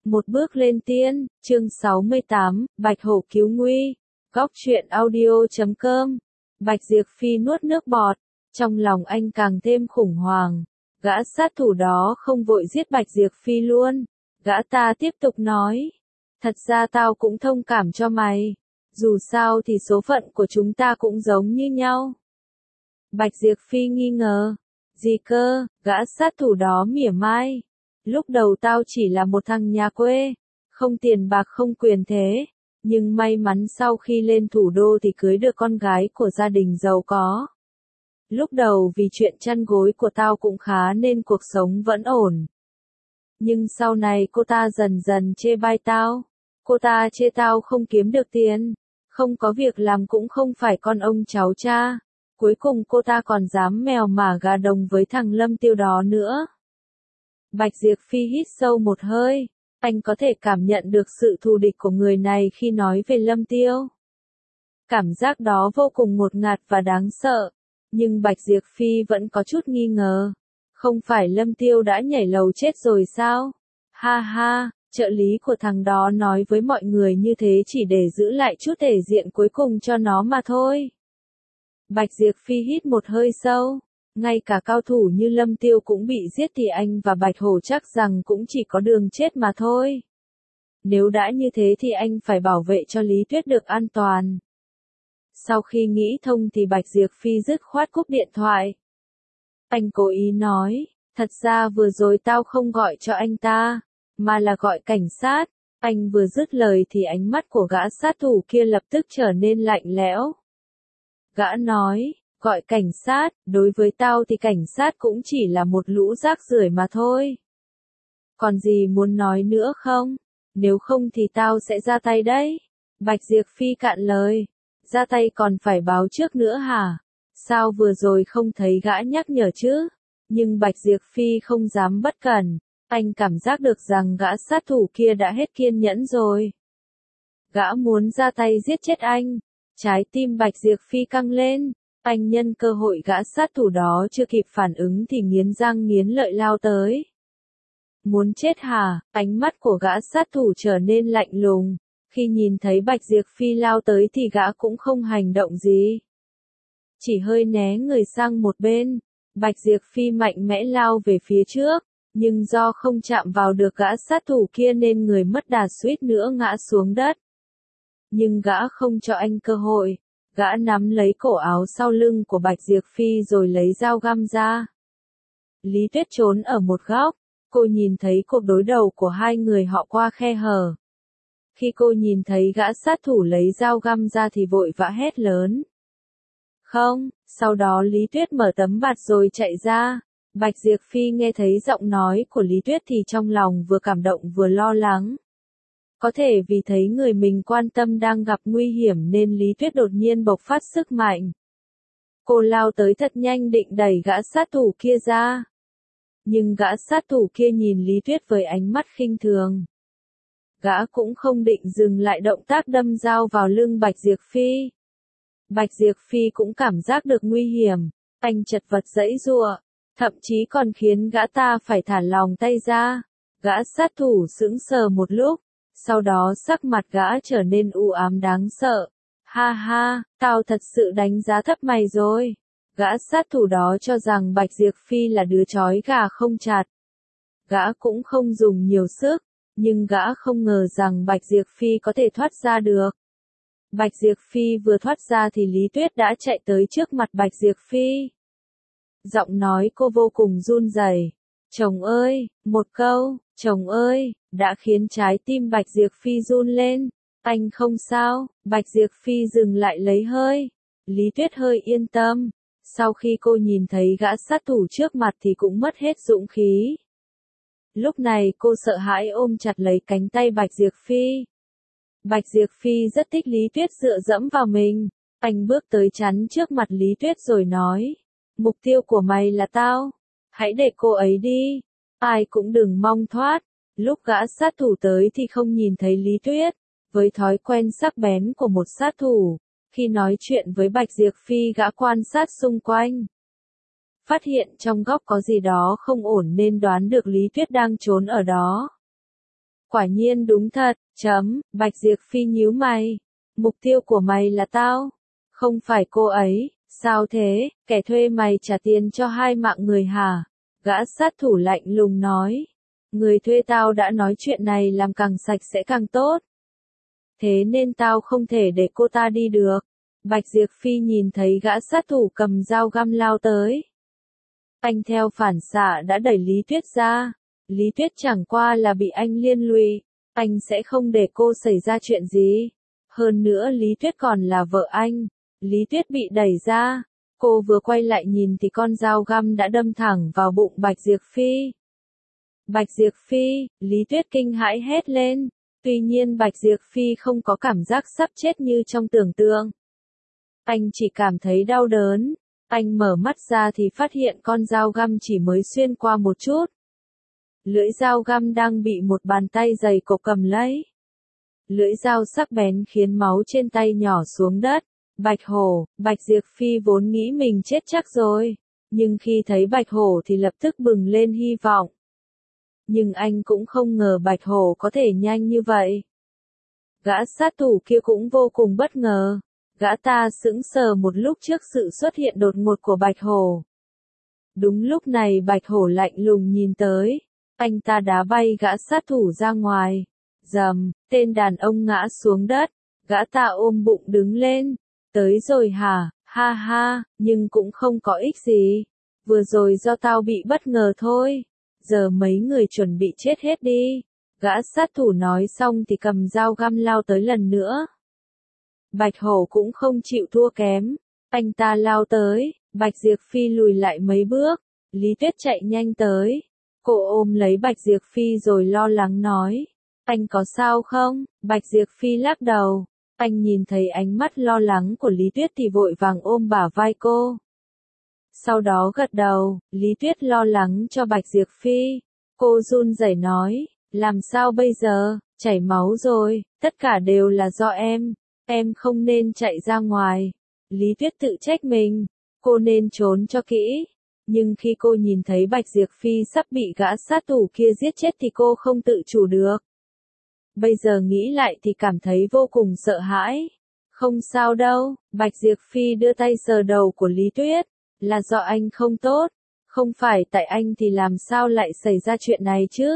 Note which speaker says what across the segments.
Speaker 1: Một bước lên tiên, chương 68, Bạch Hổ cứu nguy. Góc truyện audio.com. Bạch Diệp Phi nuốt nước bọt, trong lòng anh càng thêm khủng hoảng. Gã sát thủ đó không vội giết Bạch Diệp Phi luôn. Gã ta tiếp tục nói, thật ra tao cũng thông cảm cho mày. Dù sao thì số phận của chúng ta cũng giống như nhau. Bạch Diệp Phi nghi ngờ, gì cơ? Gã sát thủ đó mỉa mai. Lúc đầu tao chỉ là một thằng nhà quê, không tiền bạc không quyền thế, nhưng may mắn sau khi lên thủ đô thì cưới được con gái của gia đình giàu có. Lúc đầu vì chuyện chăn gối của tao cũng khá nên cuộc sống vẫn ổn. Nhưng sau này cô ta dần dần chê bai tao. Cô ta chê tao không kiếm được tiền, không có việc làm cũng không phải con ông cháu cha. Cuối cùng cô ta còn dám mèo mả gà đồng với thằng Lâm Tiêu đó nữa. Bạch Diệp Phi hít sâu một hơi, anh có thể cảm nhận được sự thù địch của người này khi nói về Lâm Tiêu. Cảm giác đó vô cùng ngột ngạt và đáng sợ, nhưng Bạch Diệp Phi vẫn có chút nghi ngờ. Không phải Lâm Tiêu đã nhảy lầu chết rồi sao? Ha ha, trợ lý của thằng đó nói với mọi người như thế chỉ để giữ lại chút thể diện cuối cùng cho nó mà thôi. Bạch Diệp Phi hít một hơi sâu. Ngay cả cao thủ như Lâm Tiêu cũng bị giết thì anh và Bạch Hổ chắc rằng cũng chỉ có đường chết mà thôi. Nếu đã như thế thì anh phải bảo vệ cho Lý Tuyết được an toàn. Sau khi nghĩ thông thì Bạch Diệp Phi dứt khoát cúp điện thoại. Anh cố ý nói, thật ra vừa rồi tao không gọi cho anh ta, mà là gọi cảnh sát. Anh vừa dứt lời thì ánh mắt của gã sát thủ kia lập tức trở nên lạnh lẽo. Gã nói, gọi cảnh sát, đối với tao thì cảnh sát cũng chỉ là một lũ rác rưởi mà thôi. Còn gì muốn nói nữa không? Nếu không thì tao sẽ ra tay đấy. Bạch Diệp Phi cạn lời. Ra tay còn phải báo trước nữa hả? Sao vừa rồi không thấy gã nhắc nhở chứ? Nhưng Bạch Diệp Phi không dám bất cẩn. Anh cảm giác được rằng gã sát thủ kia đã hết kiên nhẫn rồi. Gã muốn ra tay giết chết anh. Trái tim Bạch Diệp Phi căng lên. Anh nhân cơ hội gã sát thủ đó chưa kịp phản ứng thì nghiến răng nghiến lợi lao tới. Muốn chết hả? Ánh mắt của gã sát thủ trở nên lạnh lùng. Khi nhìn thấy Bạch Diệp Phi lao tới thì gã cũng không hành động gì. Chỉ hơi né người sang một bên. Bạch Diệp Phi mạnh mẽ lao về phía trước. Nhưng do không chạm vào được gã sát thủ kia nên người mất đà suýt nữa ngã xuống đất. Nhưng gã không cho anh cơ hội. Gã nắm lấy cổ áo sau lưng của Bạch Diệp Phi rồi lấy dao găm ra. Lý Tuyết trốn ở một góc, cô nhìn thấy cuộc đối đầu của hai người họ qua khe hở. Khi cô nhìn thấy gã sát thủ lấy dao găm ra thì vội vã hét lớn. Không, sau đó Lý Tuyết mở tấm bạt rồi chạy ra. Bạch Diệp Phi nghe thấy giọng nói của Lý Tuyết thì trong lòng vừa cảm động vừa lo lắng. Có thể vì thấy người mình quan tâm đang gặp nguy hiểm nên Lý Tuyết đột nhiên bộc phát sức mạnh. Cô lao tới thật nhanh định đẩy gã sát thủ kia ra. Nhưng gã sát thủ kia nhìn Lý Tuyết với ánh mắt khinh thường. Gã cũng không định dừng lại động tác đâm dao vào lưng Bạch Diệp Phi. Bạch Diệp Phi cũng cảm giác được nguy hiểm. Anh chật vật giãy giụa, thậm chí còn khiến gã ta phải thả lỏng tay ra. Gã sát thủ sững sờ một lúc. Sau đó sắc mặt gã trở nên u ám đáng sợ. Ha ha, tao thật sự đánh giá thấp mày rồi. Gã sát thủ đó cho rằng Bạch Diệp Phi là đứa chói gà không chặt. Gã cũng không dùng nhiều sức, nhưng gã không ngờ rằng Bạch Diệp Phi có thể thoát ra được. Bạch Diệp Phi vừa thoát ra thì Lý Tuyết đã chạy tới trước mặt Bạch Diệp Phi. Giọng nói cô vô cùng run rẩy. Chồng ơi, một câu, chồng ơi, đã khiến trái tim Bạch Diệp Phi run lên. Anh không sao? Bạch Diệp Phi dừng lại lấy hơi. Lý Tuyết hơi yên tâm. Sau khi cô nhìn thấy gã sát thủ trước mặt thì cũng mất hết dũng khí. Lúc này cô sợ hãi ôm chặt lấy cánh tay Bạch Diệp Phi. Bạch Diệp Phi rất thích Lý Tuyết dựa dẫm vào mình. Anh bước tới chắn trước mặt Lý Tuyết rồi nói. Mục tiêu của mày là tao. Hãy để cô ấy đi. Ai cũng đừng mong thoát. Lúc gã sát thủ tới thì không nhìn thấy Lý Tuyết. Với thói quen sắc bén của một sát thủ, khi nói chuyện với Bạch Diệp Phi gã quan sát xung quanh. Phát hiện trong góc có gì đó không ổn nên đoán được Lý Tuyết đang trốn ở đó. Quả nhiên đúng thật, Bạch Diệp Phi nhíu mày. Mục tiêu của mày là tao, không phải cô ấy, sao thế, kẻ thuê mày trả tiền cho 2 mạng người hả? Gã sát thủ lạnh lùng nói. Người thuê tao đã nói chuyện này làm càng sạch sẽ càng tốt. Thế nên tao không thể để cô ta đi được. Bạch Diệp Phi nhìn thấy gã sát thủ cầm dao găm lao tới. Anh theo phản xạ đã đẩy Lý Tuyết ra. Lý Tuyết chẳng qua là bị anh liên lụy. Anh sẽ không để cô xảy ra chuyện gì. Hơn nữa Lý Tuyết còn là vợ anh. Lý Tuyết bị đẩy ra. Cô vừa quay lại nhìn thì con dao găm đã đâm thẳng vào bụng Bạch Diệp Phi. Bạch Diệp Phi, Lý Tuyết kinh hãi hét lên. Tuy nhiên Bạch Diệp Phi không có cảm giác sắp chết như trong tưởng tượng. Anh chỉ cảm thấy đau đớn. Anh mở mắt ra thì phát hiện con dao găm chỉ mới xuyên qua một chút. Lưỡi dao găm đang bị một bàn tay dày cộp cầm lấy. Lưỡi dao sắc bén khiến máu trên tay nhỏ xuống đất. Bạch Hổ, Bạch Diệp Phi vốn nghĩ mình chết chắc rồi. Nhưng khi thấy Bạch Hổ thì lập tức bừng lên hy vọng. Nhưng anh cũng không ngờ Bạch Hổ có thể nhanh như vậy. Gã sát thủ kia cũng vô cùng bất ngờ. Gã ta sững sờ một lúc trước sự xuất hiện đột ngột của Bạch Hổ. Đúng lúc này Bạch Hổ lạnh lùng nhìn tới. Anh ta đá bay gã sát thủ ra ngoài. Rầm, tên đàn ông ngã xuống đất. Gã ta ôm bụng đứng lên. Tới rồi hả, ha ha, nhưng cũng không có ích gì. Vừa rồi do tao bị bất ngờ thôi. Giờ mấy người chuẩn bị chết hết đi. Gã sát thủ nói xong thì cầm dao găm lao tới lần nữa. Bạch Hổ cũng không chịu thua kém. Anh ta lao tới, Bạch Diệp Phi lùi lại mấy bước. Lý Tuyết chạy nhanh tới. Cô ôm lấy Bạch Diệp Phi rồi lo lắng nói. Anh có sao không? Bạch Diệp Phi lắc đầu. Anh nhìn thấy ánh mắt lo lắng của Lý Tuyết thì vội vàng ôm bả vai cô. Sau đó gật đầu, Lý Tuyết lo lắng cho Bạch Diệp Phi. Cô run rẩy nói, làm sao bây giờ, chảy máu rồi, tất cả đều là do em không nên chạy ra ngoài. Lý Tuyết tự trách mình, cô nên trốn cho kỹ. Nhưng khi cô nhìn thấy Bạch Diệp Phi sắp bị gã sát thủ kia giết chết thì cô không tự chủ được. Bây giờ nghĩ lại thì cảm thấy vô cùng sợ hãi. Không sao đâu, Bạch Diệp Phi đưa tay sờ đầu của Lý Tuyết. Là do anh không tốt, không phải tại anh thì làm sao lại xảy ra chuyện này chứ?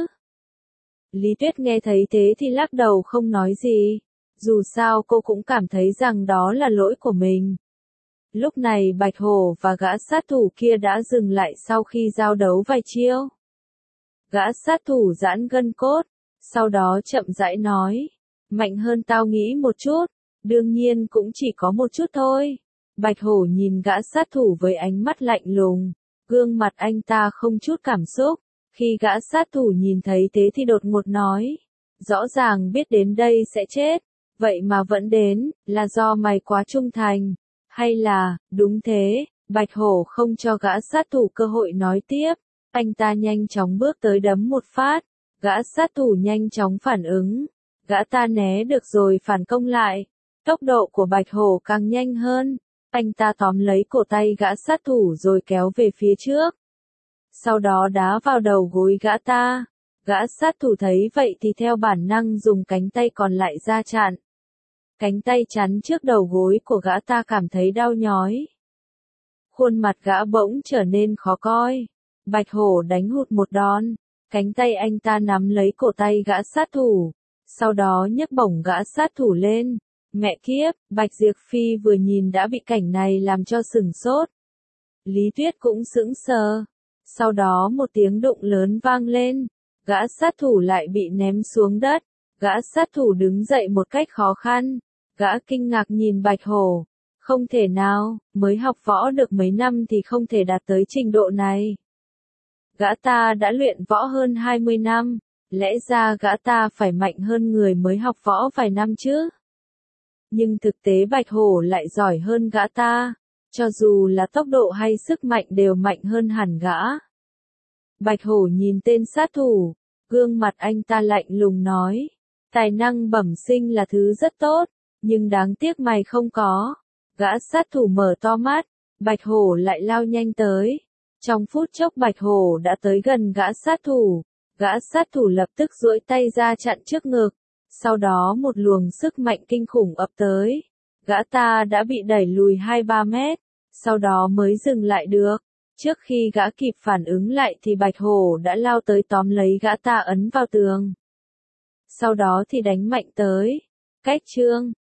Speaker 1: Lý Tuyết nghe thấy thế thì lắc đầu không nói gì. Dù sao cô cũng cảm thấy rằng đó là lỗi của mình. Lúc này Bạch Hổ và gã sát thủ kia đã dừng lại sau khi giao đấu vài chiêu. Gã sát thủ giãn gân cốt, sau đó chậm rãi nói, mạnh hơn tao nghĩ một chút, đương nhiên cũng chỉ có một chút thôi. Bạch Hổ nhìn gã sát thủ với ánh mắt lạnh lùng, gương mặt anh ta không chút cảm xúc. Khi gã sát thủ nhìn thấy thế thì đột ngột nói, rõ ràng biết đến đây sẽ chết, vậy mà vẫn đến, là do mày quá trung thành, hay là, đúng thế. Bạch Hổ không cho gã sát thủ cơ hội nói tiếp, anh ta nhanh chóng bước tới đấm một phát, gã sát thủ nhanh chóng phản ứng, gã ta né được rồi phản công lại, tốc độ của Bạch Hổ càng nhanh hơn. Anh ta tóm lấy cổ tay gã sát thủ rồi kéo về phía trước. Sau đó đá vào đầu gối gã ta. Gã sát thủ thấy vậy thì theo bản năng dùng cánh tay còn lại ra chặn. Cánh tay chắn trước đầu gối của gã ta cảm thấy đau nhói. Khuôn mặt gã bỗng trở nên khó coi. Bạch Hổ đánh hụt một đòn. Cánh tay anh ta nắm lấy cổ tay gã sát thủ. Sau đó nhấc bổng gã sát thủ lên. Mẹ kiếp, Bạch Diệp Phi vừa nhìn đã bị cảnh này làm cho sửng sốt. Lý Tuyết cũng sững sờ. Sau đó một tiếng đụng lớn vang lên. Gã sát thủ lại bị ném xuống đất. Gã sát thủ đứng dậy một cách khó khăn. Gã kinh ngạc nhìn Bạch Hổ. Không thể nào, mới học võ được mấy năm thì không thể đạt tới trình độ này. Gã ta đã luyện võ hơn 20 năm. Lẽ ra gã ta phải mạnh hơn người mới học võ vài năm chứ. Nhưng thực tế Bạch Hổ lại giỏi hơn gã ta, cho dù là tốc độ hay sức mạnh đều mạnh hơn hẳn gã. Bạch Hổ nhìn tên sát thủ, gương mặt anh ta lạnh lùng nói, tài năng bẩm sinh là thứ rất tốt, nhưng đáng tiếc mày không có. Gã sát thủ mở to mắt, Bạch Hổ lại lao nhanh tới. Trong phút chốc Bạch Hổ đã tới gần gã sát thủ, Gã sát thủ lập tức duỗi tay ra chặn trước ngực. Sau đó một luồng sức mạnh kinh khủng ập tới. Gã ta đã bị đẩy lùi 2-3 mét. Sau đó mới dừng lại được. Trước khi gã kịp phản ứng lại thì Bạch Hổ đã lao tới tóm lấy gã ta ấn vào tường. Sau đó thì đánh mạnh tới. Cách chương